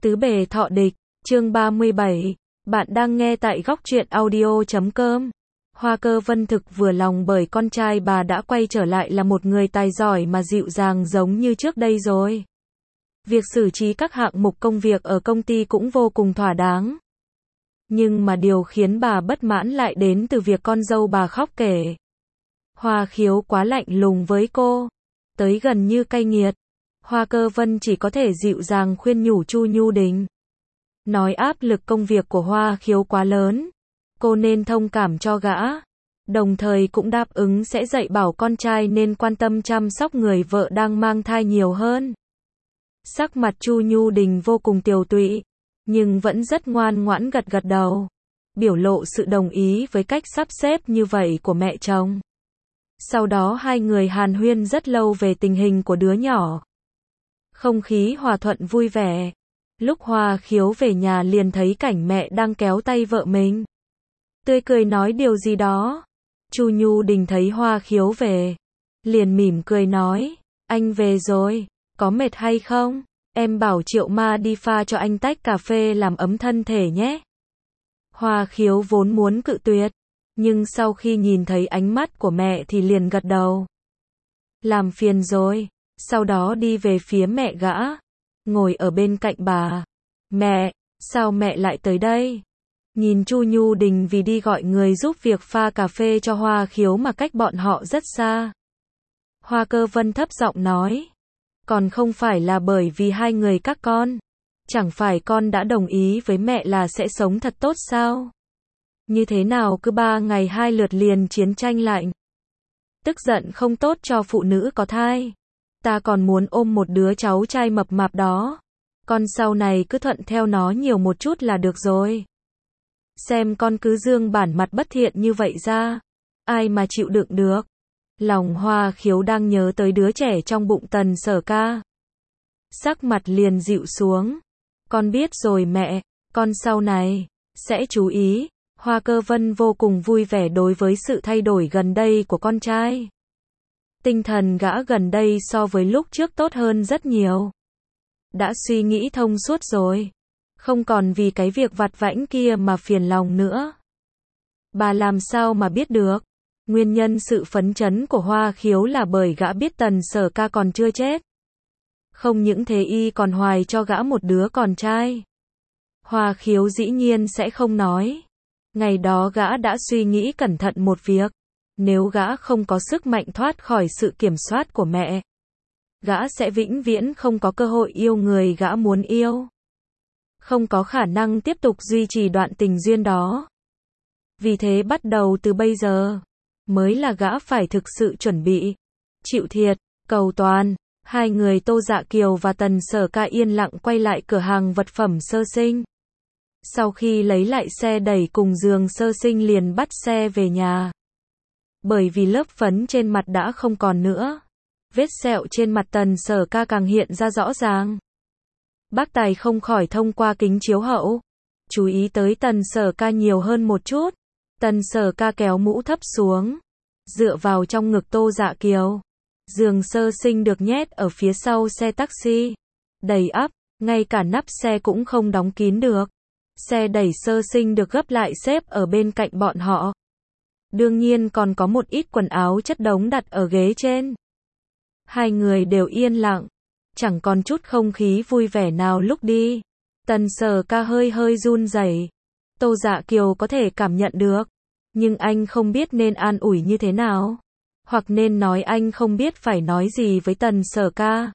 Tứ bề thọ địch, chương 37. Bạn đang nghe tại góc truyện audio.com. Hoa Cơ Vân thực vừa lòng bởi con trai bà đã quay trở lại là một người tài giỏi mà dịu dàng giống như trước đây rồi. Việc xử trí các hạng mục công việc ở công ty cũng vô cùng thỏa đáng. Nhưng mà điều khiến bà bất mãn lại đến từ việc con dâu bà khóc kể. Hoa Khiếu quá lạnh lùng với cô, tới gần như cay nghiệt. Hoa Cơ Vân chỉ có thể dịu dàng khuyên nhủ Chu Nhu Đình. Nói áp lực công việc của Hoa Khiếu quá lớn, cô nên thông cảm cho gã. Đồng thời cũng đáp ứng sẽ dạy bảo con trai nên quan tâm chăm sóc người vợ đang mang thai nhiều hơn. Sắc mặt Chu Nhu Đình vô cùng tiều tụy, nhưng vẫn rất ngoan ngoãn gật gật đầu, biểu lộ sự đồng ý với cách sắp xếp như vậy của mẹ chồng. Sau đó hai người hàn huyên rất lâu về tình hình của đứa nhỏ. Không khí hòa thuận vui vẻ. Lúc Hoa Khiếu về nhà liền thấy cảnh mẹ đang kéo tay vợ mình, tươi cười nói điều gì đó. Chu Nhu Đình thấy Hoa Khiếu về, liền mỉm cười nói, anh về rồi, có mệt hay không? Em bảo Triệu Ma đi pha cho anh tách cà phê làm ấm thân thể nhé. Hoa Khiếu vốn muốn cự tuyệt, nhưng sau khi nhìn thấy ánh mắt của mẹ thì liền gật đầu. Làm phiền rồi. Sau đó đi về phía mẹ gã, ngồi ở bên cạnh bà. Mẹ, sao mẹ lại tới đây? Nhìn Chu Nhu Đình vì đi gọi người giúp việc pha cà phê cho Hoa Khiếu mà cách bọn họ rất xa. Hoa Cơ Vân thấp giọng nói, còn không phải là bởi vì hai người các con. Chẳng phải con đã đồng ý với mẹ là sẽ sống thật tốt sao? Như thế nào cứ 3 ngày 2 lượt liền chiến tranh lạnh? Tức giận không tốt cho phụ nữ có thai. Ta còn muốn ôm một đứa cháu trai mập mạp đó. Con sau này cứ thuận theo nó nhiều một chút là được rồi. Xem con cứ dương bản mặt bất thiện như vậy ra, ai mà chịu đựng được. Lòng Hoa Khiếu đang nhớ tới đứa trẻ trong bụng Tần Sở Ca. Sắc mặt liền dịu xuống. Con biết rồi mẹ, con sau này sẽ chú ý. Hoa Cơ Vân vô cùng vui vẻ đối với sự thay đổi gần đây của con trai. Tinh thần gã gần đây so với lúc trước tốt hơn rất nhiều. Đã suy nghĩ thông suốt rồi. Không còn vì cái việc vặt vãnh kia mà phiền lòng nữa. Bà làm sao mà biết được? Nguyên nhân sự phấn chấn của Hoa Khiếu là bởi gã biết Tần Sở Ca còn chưa chết. Không những thế y còn hoài cho gã một đứa con trai. Hoa Khiếu dĩ nhiên sẽ không nói. Ngày đó gã đã suy nghĩ cẩn thận một việc. Nếu gã không có sức mạnh thoát khỏi sự kiểm soát của mẹ, gã sẽ vĩnh viễn không có cơ hội yêu người gã muốn yêu. Không có khả năng tiếp tục duy trì đoạn tình duyên đó. Vì thế bắt đầu từ bây giờ, mới là gã phải thực sự chuẩn bị. Chịu thiệt, cầu toàn. Hai người Tô Dạ Kiều và Tần Sở Ca yên lặng quay lại cửa hàng vật phẩm sơ sinh. Sau khi lấy lại xe đẩy cùng giường sơ sinh liền bắt xe về nhà. Bởi vì lớp phấn trên mặt đã không còn nữa. Vết sẹo trên mặt Tần Sở Ca càng hiện ra rõ ràng. Bác Tài không khỏi thông qua kính chiếu hậu, chú ý tới Tần Sở Ca nhiều hơn một chút. Tần Sở Ca kéo mũ thấp xuống, dựa vào trong ngực Tô Dạ Kiều. Giường sơ sinh được nhét ở phía sau xe taxi, đầy ắp, ngay cả nắp xe cũng không đóng kín được. Xe đẩy sơ sinh được gấp lại xếp ở bên cạnh bọn họ. Đương nhiên còn có một ít quần áo chất đống đặt ở ghế trên. Hai người đều yên lặng, chẳng còn chút không khí vui vẻ nào lúc đi. Tần Sở Ca hơi hơi run rẩy. Tô Dạ Kiều có thể cảm nhận được, nhưng anh không biết nên an ủi như thế nào, hoặc nên nói anh không biết phải nói gì với Tần Sở Ca.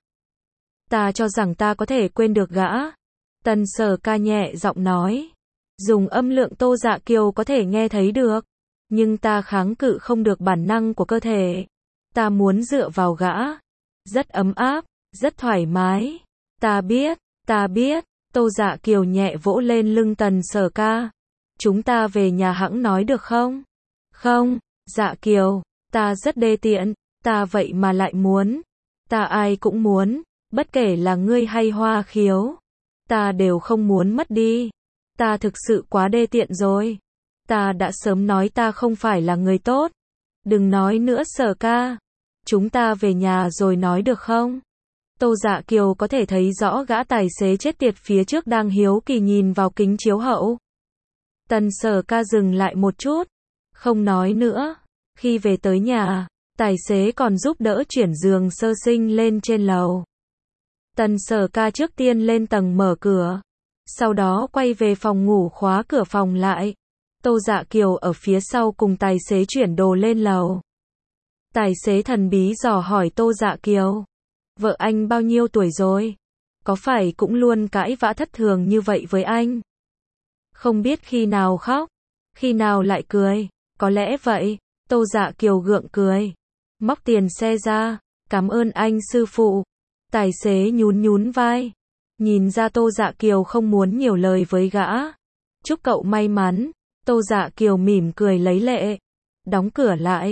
Ta cho rằng ta có thể quên được gã. Tần Sở Ca nhẹ giọng nói, dùng âm lượng Tô Dạ Kiều có thể nghe thấy được. Nhưng ta kháng cự không được bản năng của cơ thể. Ta muốn dựa vào gã. Rất ấm áp, rất thoải mái. Ta biết. Tô Dạ Kiều nhẹ vỗ lên lưng Tần Sở Ca. Chúng ta về nhà hẵng nói được không? Không, Dạ Kiều, ta rất đê tiện. Ta vậy mà lại muốn. Ta ai cũng muốn, bất kể là ngươi hay Hoa Khiếu. Ta đều không muốn mất đi. Ta thực sự quá đê tiện rồi. Ta đã sớm nói ta không phải là người tốt. Đừng nói nữa Sở Ca. Chúng ta về nhà rồi nói được không? Tô Dạ Kiều có thể thấy rõ gã tài xế chết tiệt phía trước đang hiếu kỳ nhìn vào kính chiếu hậu. Tần Sở Ca dừng lại một chút, không nói nữa. Khi về tới nhà, tài xế còn giúp đỡ chuyển giường sơ sinh lên trên lầu. Tần Sở Ca trước tiên lên tầng mở cửa, sau đó quay về phòng ngủ khóa cửa phòng lại. Tô Dạ Kiều ở phía sau cùng tài xế chuyển đồ lên lầu. Tài xế thần bí dò hỏi Tô Dạ Kiều, vợ anh bao nhiêu tuổi rồi? Có phải cũng luôn cãi vã thất thường như vậy với anh? Không biết khi nào khóc, khi nào lại cười, có lẽ vậy. Tô Dạ Kiều gượng cười, móc tiền xe ra, cảm ơn anh sư phụ. Tài xế nhún nhún vai, nhìn ra Tô Dạ Kiều không muốn nhiều lời với gã. Chúc cậu may mắn. Tô Dạ Kiều mỉm cười lấy lệ, đóng cửa lại.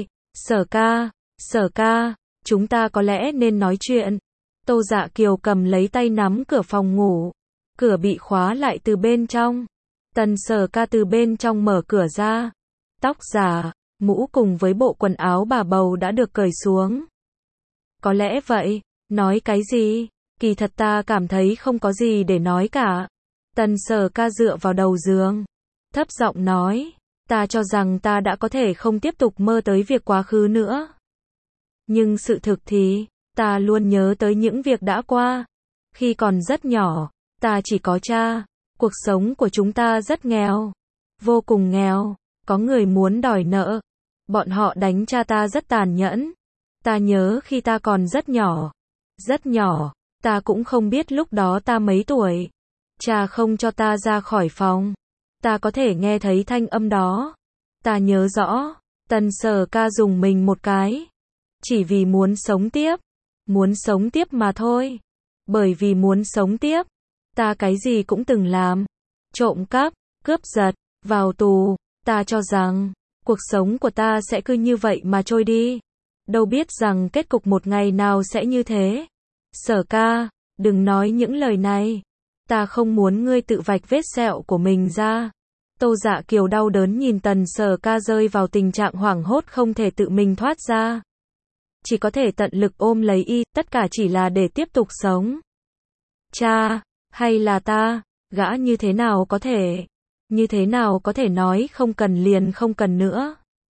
Sở ca, chúng ta có lẽ nên nói chuyện. Tô Dạ Kiều cầm lấy tay nắm cửa phòng ngủ, cửa bị khóa lại từ bên trong. Tần Sở Ca từ bên trong mở cửa ra, tóc giả, mũ cùng với bộ quần áo bà bầu đã được cởi xuống. Có lẽ vậy, nói cái gì? Kỳ thật ta cảm thấy không có gì để nói cả. Tần Sở Ca dựa vào đầu giường, thấp giọng nói, ta cho rằng ta đã có thể không tiếp tục mơ tới việc quá khứ nữa. Nhưng sự thực thì, ta luôn nhớ tới những việc đã qua. Khi còn rất nhỏ, ta chỉ có cha. Cuộc sống của chúng ta rất nghèo, vô cùng nghèo. Có người muốn đòi nợ. Bọn họ đánh cha ta rất tàn nhẫn. Ta nhớ khi ta còn rất nhỏ, ta cũng không biết lúc đó ta mấy tuổi. Cha không cho ta ra khỏi phòng. Ta có thể nghe thấy thanh âm đó. Ta nhớ rõ. Tần Sở Ca dùng mình một cái. Chỉ vì muốn sống tiếp mà thôi. Bởi vì muốn sống tiếp, ta cái gì cũng từng làm. Trộm cắp, cướp giật, vào tù. Ta cho rằng, cuộc sống của ta sẽ cứ như vậy mà trôi đi. Đâu biết rằng kết cục một ngày nào sẽ như thế. Sở Ca, đừng nói những lời này. Ta không muốn ngươi tự vạch vết sẹo của mình ra. Tô Dạ Kiều đau đớn nhìn Tần Sở Ca rơi vào tình trạng hoảng hốt không thể tự mình thoát ra. Chỉ có thể tận lực ôm lấy y, tất cả chỉ là để tiếp tục sống. Cha, hay là ta, gã như thế nào có thể nói không cần liền không cần nữa.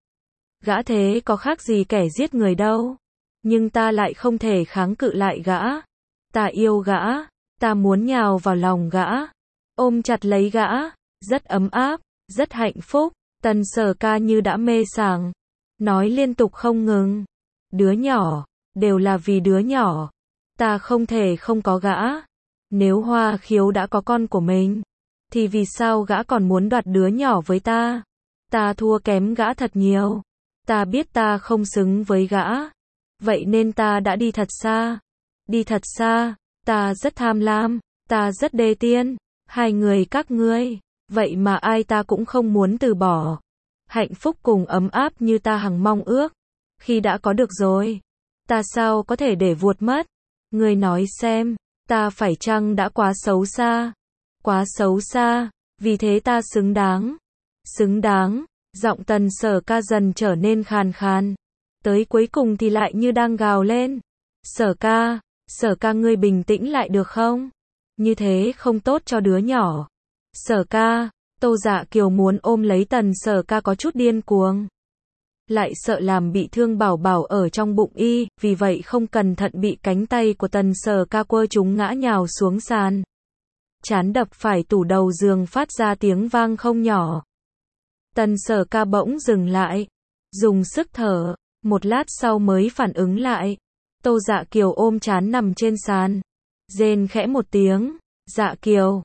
Gã thế có khác gì kẻ giết người đâu. Nhưng ta lại không thể kháng cự lại gã. Ta yêu gã, ta muốn nhào vào lòng gã, ôm chặt lấy gã, rất ấm áp, rất hạnh phúc. Tần Sở Ca như đã mê sảng, nói liên tục không ngừng. Đứa nhỏ, đều là vì đứa nhỏ. Ta không thể không có gã. Nếu Hoa Khiếu đã có con của mình, thì vì sao gã còn muốn đoạt đứa nhỏ với ta? Ta thua kém gã thật nhiều. Ta biết ta không xứng với gã. Vậy nên ta đã đi thật xa. Đi thật xa. Ta rất tham lam. Ta rất đê tiện. Hai người các ngươi. Vậy mà ai ta cũng không muốn từ bỏ. Hạnh phúc cùng ấm áp như ta hằng mong ước. Khi đã có được rồi, ta sao có thể để vuột mất? Ngươi nói xem, ta phải chăng đã quá xấu xa? Quá xấu xa, vì thế ta xứng đáng. Xứng đáng, giọng Tần Sở Ca dần trở nên khàn khàn. Tới cuối cùng thì lại như đang gào lên. Sở ca ngươi bình tĩnh lại được không? Như thế không tốt cho đứa nhỏ. Sở ca, Tô Dạ Kiều muốn ôm lấy Tần Sở Ca có chút điên cuồng. Lại sợ làm bị thương bảo bảo ở trong bụng y, vì vậy không cẩn thận bị cánh tay của Tần Sở Ca quơ chúng ngã nhào xuống sàn. Trán đập phải tủ đầu giường phát ra tiếng vang không nhỏ. Tần Sở Ca bỗng dừng lại, dùng sức thở, một lát sau mới phản ứng lại. Tô Dạ Kiều ôm trán nằm trên sàn, rên khẽ một tiếng. Dạ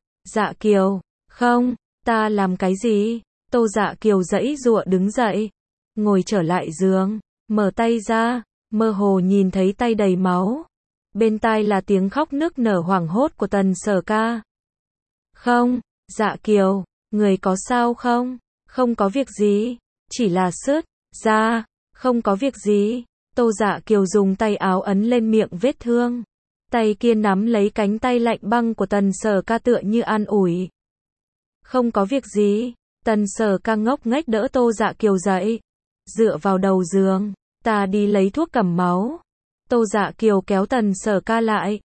Kiều, không, ta làm cái gì? Tô Dạ Kiều giãy giụa đứng dậy, ngồi trở lại giường, mở tay ra, mơ hồ nhìn thấy tay đầy máu. Bên tai là tiếng khóc nức nở hoảng hốt của Tần Sở Ca. Không, Dạ Kiều, người có sao không? Không có việc gì, chỉ là sứt ra, không có việc gì. Tô Dạ Kiều dùng tay áo ấn lên miệng vết thương. Tay kia nắm lấy cánh tay lạnh băng của Tần Sở Ca tựa như an ủi. Không có việc gì. Tần Sở Ca ngốc nghếch đỡ Tô Dạ Kiều dậy, dựa vào đầu giường. Ta đi lấy thuốc cầm máu. Tô Dạ Kiều kéo Tần Sở Ca lại,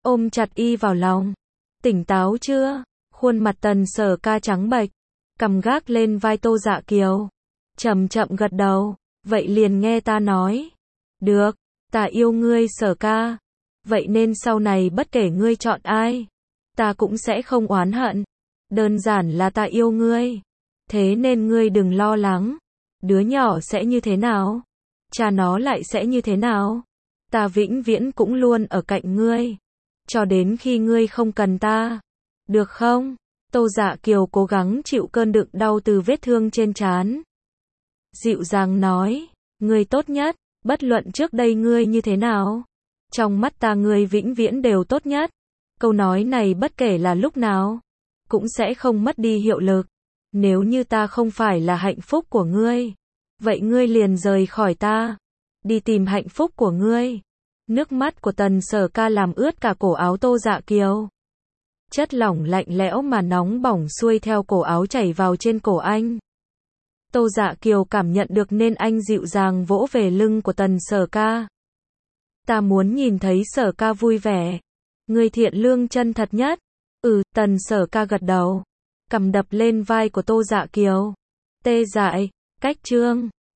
ôm chặt y vào lòng. Tỉnh táo chưa? Khuôn mặt Tần Sở Ca trắng bệch, cằm gác lên vai Tô Dạ Kiều. Chậm chậm gật đầu, vậy liền nghe ta nói. Được, ta yêu ngươi Sở Ca. Vậy nên sau này bất kể ngươi chọn ai, ta cũng sẽ không oán hận. Đơn giản là ta yêu ngươi. Thế nên ngươi đừng lo lắng. Đứa nhỏ sẽ như thế nào? Cha nó lại sẽ như thế nào? Ta vĩnh viễn cũng luôn ở cạnh ngươi. Cho đến khi ngươi không cần ta. Được không? Tô Dạ Kiều cố gắng chịu cơn đựng đau từ vết thương trên trán. Dịu dàng nói, ngươi tốt nhất, bất luận trước đây ngươi như thế nào. Trong mắt ta ngươi vĩnh viễn đều tốt nhất. Câu nói này bất kể là lúc nào, cũng sẽ không mất đi hiệu lực. Nếu như ta không phải là hạnh phúc của ngươi, vậy ngươi liền rời khỏi ta. Đi tìm hạnh phúc của ngươi. Nước mắt của Tần Sở Ca làm ướt cả cổ áo Tô Dạ Kiều. Chất lỏng lạnh lẽo mà nóng bỏng xuôi theo cổ áo chảy vào trên cổ anh. Tô Dạ Kiều cảm nhận được nên anh dịu dàng vỗ về lưng của Tần Sở Ca. Ta muốn nhìn thấy Sở Ca vui vẻ. Người thiện lương chân thật nhất. Tần Sở Ca gật đầu. Cằm đập lên vai của Tô Dạ Kiều. Tê dại, cách chương.